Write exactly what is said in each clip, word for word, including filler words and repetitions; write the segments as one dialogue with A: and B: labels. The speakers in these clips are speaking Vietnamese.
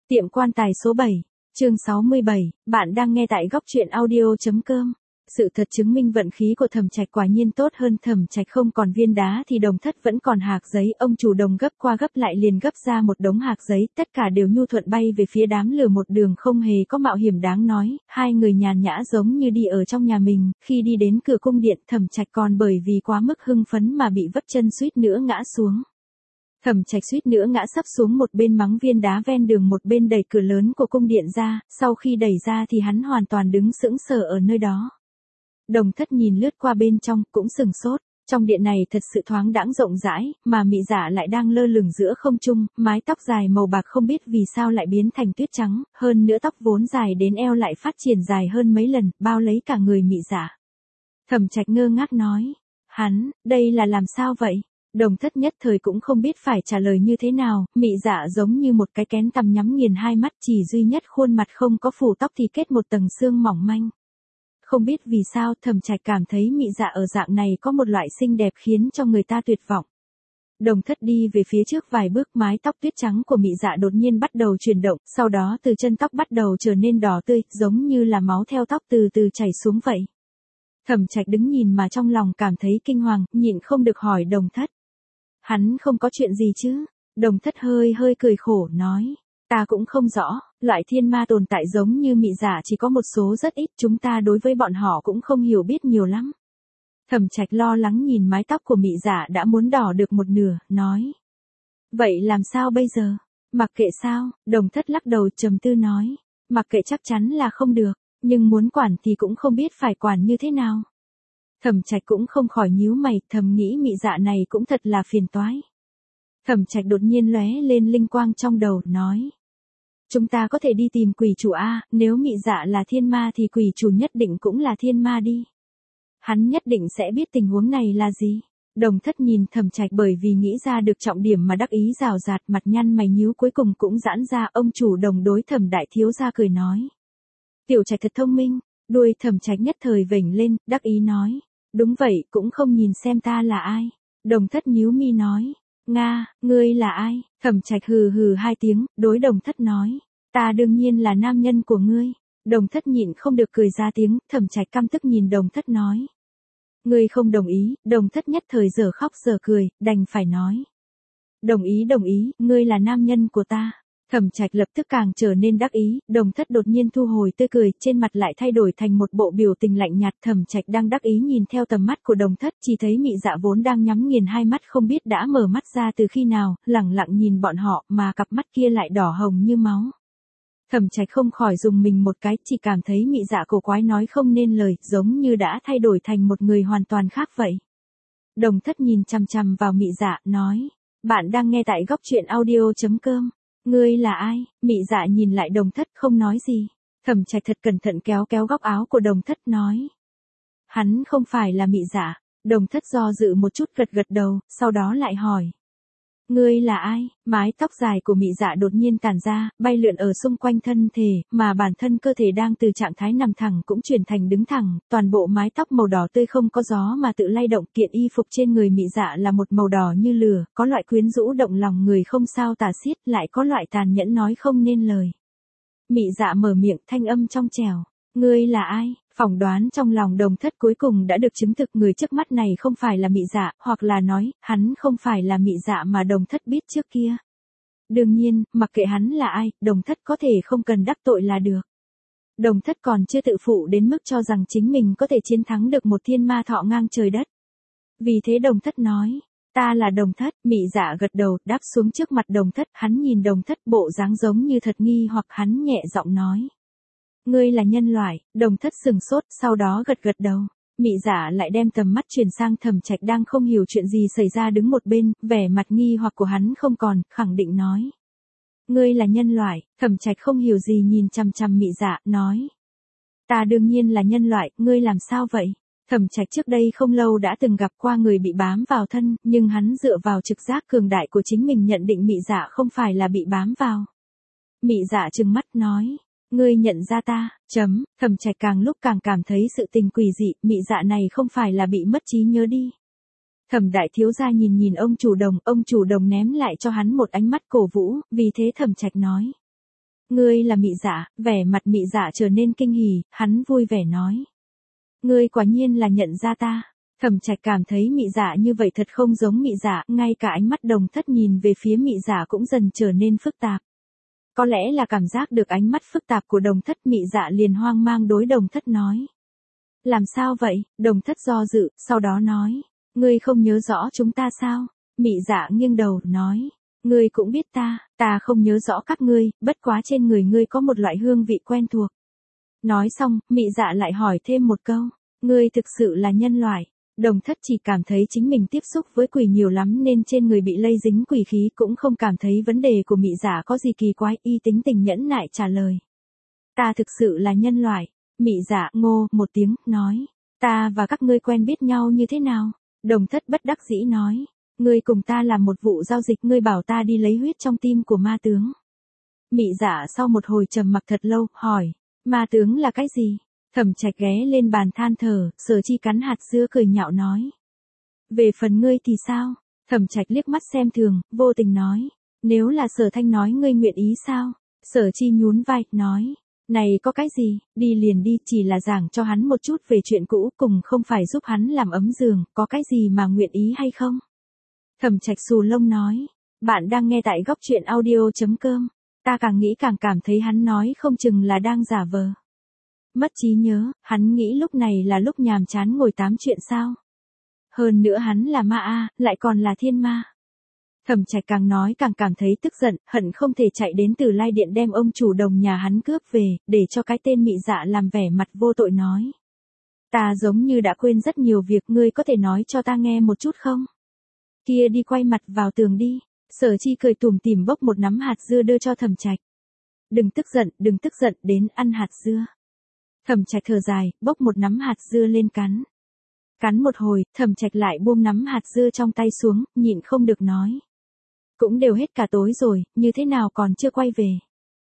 A: Tiệm quan tài số bảy, chương sáu mươi bảy, bạn đang nghe tại góc truyện audio.com. Sự thật chứng minh vận khí của Thẩm Trạch quả nhiên tốt hơn. Thẩm Trạch không còn viên đá thì Đồng Thất vẫn còn hạc giấy. Ông chủ Đồng gấp qua gấp lại liền gấp ra một đống hạc giấy, tất cả đều nhu thuận bay về phía đám lửa một đường, không hề có mạo hiểm đáng nói. Hai người nhàn nhã giống như đi ở trong nhà mình. Khi đi đến cửa cung điện, Thẩm Trạch còn bởi vì quá mức hưng phấn mà bị vấp chân suýt nữa ngã xuống. Thẩm Trạch suýt nữa ngã sấp xuống, một bên mắng viên đá ven đường, một bên đẩy cửa lớn của cung điện ra. Sau khi đẩy ra thì hắn hoàn toàn đứng sững sờ ở nơi đó. Đồng Thất nhìn lướt qua bên trong, cũng sừng sốt. Trong điện này thật sự thoáng đãng rộng rãi, mà Mị Dạ lại đang lơ lửng giữa không trung, mái tóc dài màu bạc không biết vì sao lại biến thành tuyết trắng, hơn nữa tóc vốn dài đến eo lại phát triển dài hơn mấy lần, bao lấy cả người Mị Dạ. Thẩm Trạch ngơ ngác nói, hắn, đây là làm sao vậy? Đồng Thất nhất thời cũng không biết phải trả lời như thế nào. Mị Dạ giống như một cái kén tằm nhắm nghiền hai mắt, chỉ duy nhất khuôn mặt không có phủ tóc thì kết một tầng xương mỏng manh. Không biết vì sao Thẩm Trạch cảm thấy Mị Dạ ở dạng này có một loại xinh đẹp khiến cho người ta tuyệt vọng. Đồng Thất đi về phía trước vài bước, mái tóc tuyết trắng của Mị Dạ đột nhiên bắt đầu chuyển động, sau đó từ chân tóc bắt đầu trở nên đỏ tươi, giống như là máu theo tóc từ từ chảy xuống vậy. Thẩm Trạch đứng nhìn mà trong lòng cảm thấy kinh hoàng, nhịn không được hỏi Đồng Thất. Hắn không có chuyện gì chứ? Đồng Thất hơi hơi cười khổ nói. Ta cũng không rõ, loại thiên ma tồn tại giống như Mị Dạ chỉ có một số rất ít, chúng ta đối với bọn họ cũng không hiểu biết nhiều lắm. Thẩm Trạch lo lắng nhìn mái tóc của Mị Dạ đã muốn đỏ được một nửa, nói. Vậy làm sao bây giờ? Mặc kệ sao? Đồng Thất lắc đầu trầm tư nói. Mặc kệ chắc chắn là không được, nhưng muốn quản thì cũng không biết phải quản như thế nào. Thẩm Trạch cũng không khỏi nhíu mày, thầm nghĩ Mị Dạ này cũng thật là phiền toái. Thẩm Trạch đột nhiên lóe lên linh quang trong đầu, nói. Chúng ta có thể đi tìm quỷ chủ a, nếu Mị Dạ là thiên ma thì quỷ chủ nhất định cũng là thiên ma đi. Hắn nhất định sẽ biết tình huống này là gì. Đồng Thất nhìn Thẩm Trạch bởi vì nghĩ ra được trọng điểm mà đắc ý rào rạt, mặt nhăn mày nhíu cuối cùng cũng giãn ra. Ông chủ Đồng đối Thẩm đại thiếu gia cười nói. Tiểu Trạch thật thông minh. Đuôi Thẩm Trạch nhất thời vểnh lên, đắc ý nói. Đúng vậy, cũng không nhìn xem ta là ai. Đồng Thất nhíu mi nói. Nga, ngươi là ai? Thẩm Trạch hừ hừ hai tiếng, đối Đồng Thất nói. Ta đương nhiên là nam nhân của ngươi. Đồng Thất nhịn không được cười ra tiếng, Thẩm Trạch căm tức nhìn Đồng Thất nói. Ngươi không đồng ý. Đồng Thất nhất thời giờ khóc giờ cười, đành phải nói. Đồng ý đồng ý, ngươi là nam nhân của ta. Thẩm Trạch lập tức càng trở nên đắc ý, Đồng Thất đột nhiên thu hồi tươi cười, trên mặt lại thay đổi thành một bộ biểu tình lạnh nhạt. Thẩm Trạch đang đắc ý nhìn theo tầm mắt của Đồng Thất, chỉ thấy Mị Dạ vốn đang nhắm nghiền hai mắt không biết đã mở mắt ra từ khi nào, lẳng lặng nhìn bọn họ, mà cặp mắt kia lại đỏ hồng như máu. Thẩm Trạch không khỏi dùng mình một cái, chỉ cảm thấy Mị Dạ cổ quái nói không nên lời, giống như đã thay đổi thành một người hoàn toàn khác vậy. Đồng Thất nhìn chằm chằm vào Mị Dạ, nói, bạn đang nghe tại góc truyện audio.com. Ngươi là ai? Mị Dạ nhìn lại Đồng Thất không nói gì. Thẩm Trạch thật cẩn thận kéo kéo góc áo của Đồng Thất nói. Hắn không phải là Mị Dạ. Đồng Thất do dự một chút gật gật đầu, sau đó lại hỏi. Ngươi là ai? Mái tóc dài của Mị Dạ đột nhiên tản ra, bay lượn ở xung quanh thân thể, mà bản thân cơ thể đang từ trạng thái nằm thẳng cũng chuyển thành đứng thẳng, toàn bộ mái tóc màu đỏ tươi không có gió mà tự lay động. Kiện y phục trên người Mị Dạ là một màu đỏ như lửa, có loại quyến rũ động lòng người không sao tả xiết, lại có loại tàn nhẫn nói không nên lời. Mị Dạ mở miệng, thanh âm trong trẻo. Ngươi là ai? Phỏng đoán trong lòng Đồng Thất cuối cùng đã được chứng thực, người trước mắt này không phải là Mị Dạ, hoặc là nói, hắn không phải là Mị Dạ mà Đồng Thất biết trước kia. Đương nhiên, mặc kệ hắn là ai, Đồng Thất có thể không cần đắc tội là được. Đồng Thất còn chưa tự phụ đến mức cho rằng chính mình có thể chiến thắng được một thiên ma thọ ngang trời đất. Vì thế Đồng Thất nói, ta là Đồng Thất. Mị Dạ gật đầu, đáp xuống trước mặt Đồng Thất, hắn nhìn Đồng Thất bộ dáng giống như thật nghi hoặc, hắn nhẹ giọng nói. Ngươi là nhân loại. Đồng Thất sừng sốt, sau đó gật gật đầu. Mị Dạ lại đem tầm mắt chuyển sang Thẩm Trạch đang không hiểu chuyện gì xảy ra đứng một bên, vẻ mặt nghi hoặc của hắn không còn, khẳng định nói. Ngươi là nhân loại. Thẩm Trạch không hiểu gì nhìn chằm chằm Mị Dạ, nói. Ta đương nhiên là nhân loại, ngươi làm sao vậy? Thẩm Trạch trước đây không lâu đã từng gặp qua người bị bám vào thân, nhưng hắn dựa vào trực giác cường đại của chính mình nhận định Mị Dạ không phải là bị bám vào. Mị Dạ trừng mắt nói. Ngươi nhận ra ta, chấm. Thẩm Trạch càng lúc càng cảm thấy sự tình quỷ dị, Mị Dạ này không phải là bị mất trí nhớ đi. Thẩm đại thiếu gia nhìn nhìn ông chủ Đồng, ông chủ Đồng ném lại cho hắn một ánh mắt cổ vũ, vì thế Thẩm Trạch nói. Ngươi là Mị Dạ, vẻ mặt Mị Dạ trở nên kinh hỉ, hắn vui vẻ nói. Ngươi quả nhiên là nhận ra ta. Thẩm Trạch cảm thấy Mị Dạ như vậy thật không giống Mị Dạ, ngay cả ánh mắt Đồng Thất nhìn về phía Mị Dạ cũng dần trở nên phức tạp. Có lẽ là cảm giác được ánh mắt phức tạp của Đồng Thất, Mị Dạ liền hoang mang đối Đồng Thất nói. Làm sao vậy? Đồng Thất do dự, sau đó nói. Ngươi không nhớ rõ chúng ta sao? Mị Dạ nghiêng đầu, nói. Ngươi cũng biết ta, ta không nhớ rõ các ngươi, bất quá trên người ngươi có một loại hương vị quen thuộc. Nói xong, Mị Dạ lại hỏi thêm một câu. Ngươi thực sự là nhân loại. Đồng Thất chỉ cảm thấy chính mình tiếp xúc với quỷ nhiều lắm nên trên người bị lây dính quỷ khí, cũng không cảm thấy vấn đề của Mị Dạ có gì kỳ quái, y tính tình nhẫn nại trả lời. Ta thực sự là nhân loại. Mị Dạ ngô một tiếng, nói. Ta và các ngươi quen biết nhau như thế nào? Đồng Thất bất đắc dĩ nói. Ngươi cùng ta làm một vụ giao dịch, ngươi bảo ta đi lấy huyết trong tim của ma tướng. Mị Dạ sau một hồi trầm mặc thật lâu, hỏi. Ma tướng là cái gì? Thẩm Trạch ghé lên bàn than thở, Sở Chi cắn hạt dưa cười nhạo nói. Về phần ngươi thì sao? Thẩm Trạch liếc mắt xem thường, vô tình nói. Nếu là Sở Thanh nói ngươi nguyện ý sao? Sở Chi nhún vai, nói. Này có cái gì, đi liền đi, chỉ là giảng cho hắn một chút về chuyện cũ, cùng không phải giúp hắn làm ấm giường, có cái gì mà nguyện ý hay không? Thẩm Trạch xù lông nói. Bạn đang nghe tại góc truyện audio.com. Ta càng nghĩ càng cảm thấy hắn nói không chừng là đang giả vờ. Mất trí nhớ, hắn nghĩ lúc này là lúc nhàm chán ngồi tám chuyện sao. Hơn nữa hắn là ma a, lại còn là thiên ma. Thẩm Trạch càng nói càng cảm thấy tức giận, hận không thể chạy đến Từ Lai Điện đem ông chủ đồng nhà hắn cướp về, để cho cái tên Mị Dạ làm vẻ mặt vô tội nói. Ta giống như đã quên rất nhiều việc, ngươi có thể nói cho ta nghe một chút không? Kia đi quay mặt vào tường đi. Sở Chi cười tủm tỉm bốc một nắm hạt dưa đưa cho Thẩm Trạch. Đừng tức giận, đừng tức giận, đến ăn hạt dưa. Thẩm Trạch thở dài, bốc một nắm hạt dưa lên cắn. Cắn một hồi, Thẩm Trạch lại buông nắm hạt dưa trong tay xuống, nhịn không được nói. Cũng đều hết cả tối rồi, như thế nào còn chưa quay về.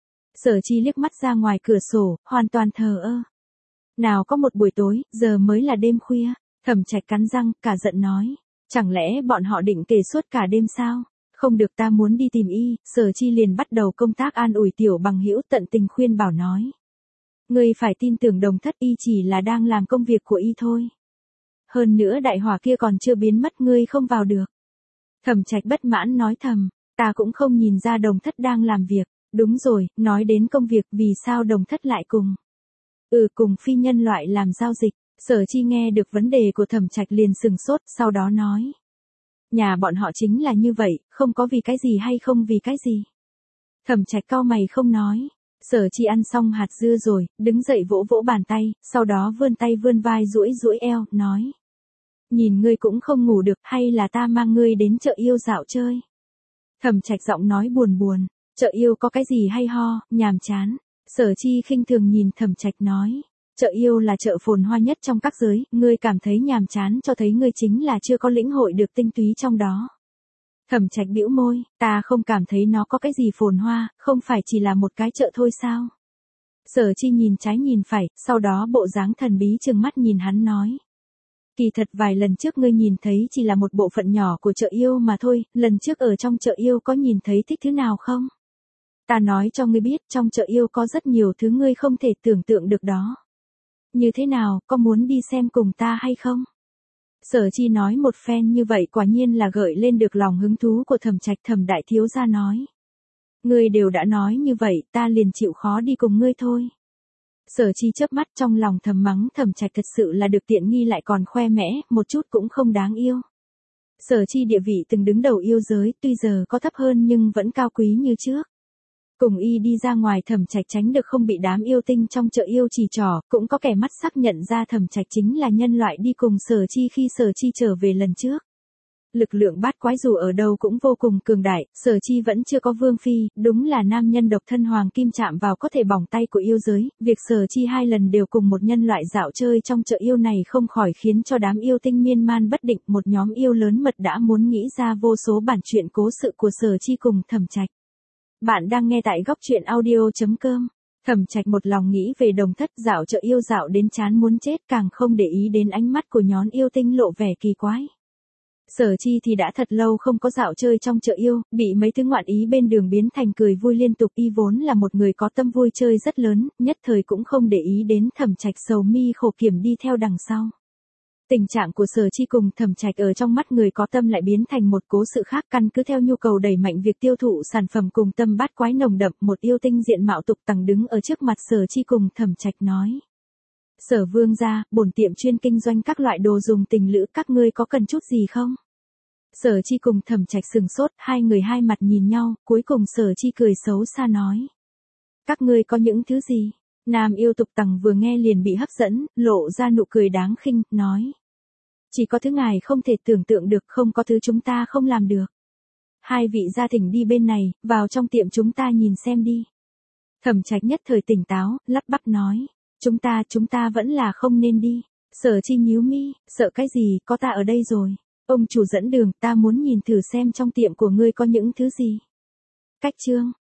A: Sở Chi liếc mắt ra ngoài cửa sổ, hoàn toàn thờ ơ. Nào có một buổi tối, giờ mới là đêm khuya. Thẩm Trạch cắn răng, cả giận nói. Chẳng lẽ bọn họ định kể suốt cả đêm sao? Không được, ta muốn đi tìm y. Sở Chi liền bắt đầu công tác an ủi tiểu bằng hữu, tận tình khuyên bảo nói. Ngươi phải tin tưởng Đồng Thất, y chỉ là đang làm công việc của y thôi. Hơn nữa đại hỏa kia còn chưa biến mất, ngươi không vào được. Thẩm Trạch bất mãn nói thầm, ta cũng không nhìn ra Đồng Thất đang làm việc. Đúng rồi, nói đến công việc, vì sao Đồng Thất lại cùng? Ừ, cùng phi nhân loại làm giao dịch. Sở Chi nghe được vấn đề của Thẩm Trạch liền sừng sốt, sau đó nói. Nhà bọn họ chính là như vậy, không có vì cái gì hay không vì cái gì. Thẩm Trạch cau mày không nói. Sở Chi ăn xong hạt dưa rồi, đứng dậy vỗ vỗ bàn tay, sau đó vươn tay vươn vai duỗi duỗi eo, nói. Nhìn ngươi cũng không ngủ được, hay là ta mang ngươi đến chợ yêu dạo chơi. Thẩm Trạch giọng nói buồn buồn, chợ yêu có cái gì hay ho, nhàm chán. Sở Chi khinh thường nhìn Thẩm Trạch nói. Chợ yêu là chợ phồn hoa nhất trong các giới, ngươi cảm thấy nhàm chán cho thấy ngươi chính là chưa có lĩnh hội được tinh túy trong đó. Thẩm Trạch bĩu môi, ta không cảm thấy nó có cái gì phồn hoa, không phải chỉ là một cái chợ thôi sao? Sở Chi nhìn trái nhìn phải, sau đó bộ dáng thần bí trừng mắt nhìn hắn nói. Kỳ thật vài lần trước ngươi nhìn thấy chỉ là một bộ phận nhỏ của chợ yêu mà thôi, lần trước ở trong chợ yêu có nhìn thấy thích thứ nào không? Ta nói cho ngươi biết, trong chợ yêu có rất nhiều thứ ngươi không thể tưởng tượng được đó. Như thế nào, có muốn đi xem cùng ta hay không? Sở Chi nói một phen như vậy quả nhiên là gợi lên được lòng hứng thú của Thẩm Trạch. Thẩm đại thiếu gia nói. Ngươi đều đã nói như vậy, ta liền chịu khó đi cùng ngươi thôi. Sở Chi chớp mắt trong lòng thầm mắng Thẩm Trạch thật sự là được tiện nghi lại còn khoe mẽ, một chút cũng không đáng yêu. Sở Chi địa vị từng đứng đầu yêu giới, tuy giờ có thấp hơn nhưng vẫn cao quý như trước. Cùng y đi ra ngoài Thẩm Trạch tránh được không bị đám yêu tinh trong chợ yêu chỉ trỏ, cũng có kẻ mắt sắc nhận ra Thẩm Trạch chính là nhân loại đi cùng Sở Chi khi Sở Chi trở về lần trước. Lực lượng bát quái dù ở đâu cũng vô cùng cường đại, Sở Chi vẫn chưa có vương phi, đúng là nam nhân độc thân hoàng kim chạm vào có thể bỏng tay của yêu giới, việc Sở Chi hai lần đều cùng một nhân loại dạo chơi trong chợ yêu này không khỏi khiến cho đám yêu tinh miên man bất định, một nhóm yêu lớn mật đã muốn nghĩ ra vô số bản truyện cố sự của Sở Chi cùng Thẩm Trạch. Bạn đang nghe tại góc truyện audio.com. Thẩm Trạch một lòng nghĩ về Đồng Thất, dạo chợ yêu dạo đến chán muốn chết, càng không để ý đến ánh mắt của nhóm yêu tinh lộ vẻ kỳ quái. Sở Chi thì đã thật lâu không có dạo chơi trong chợ yêu, bị mấy thứ ngoạn ý bên đường biến thành cười vui liên tục. Y vốn là một người có tâm vui chơi rất lớn, nhất thời cũng không để ý đến Thẩm Trạch sầu mi khổ kiểm đi theo đằng sau. Tình trạng của Sở Chi cùng Thẩm Trạch ở trong mắt người có tâm lại biến thành một cố sự khác, căn cứ theo nhu cầu đẩy mạnh việc tiêu thụ sản phẩm cùng tâm bát quái nồng đậm. Một yêu tinh diện mạo tục tằng đứng ở trước mặt Sở Chi cùng Thẩm Trạch nói: Sở vương gia, bổn tiệm chuyên kinh doanh các loại đồ dùng tình lữ, các ngươi có cần chút gì không? Sở Chi cùng Thẩm Trạch sừng sốt, hai người hai mặt nhìn nhau, cuối cùng Sở Chi cười xấu xa nói: Các ngươi có những thứ gì? Nam yêu tục tằng vừa nghe liền bị hấp dẫn, lộ ra nụ cười đáng khinh, nói: Chỉ có thứ ngài không thể tưởng tượng được, không có thứ chúng ta không làm được. Hai vị gia thỉnh đi bên này, vào trong tiệm chúng ta nhìn xem đi. Thẩm Trạch nhất thời tỉnh táo, lắp bắp nói: Chúng ta, chúng ta vẫn là không nên đi. Sở Chi nhíu mi, sợ cái gì, có ta ở đây rồi. Ông chủ dẫn đường, ta muốn nhìn thử xem trong tiệm của ngươi có những thứ gì. Cách chương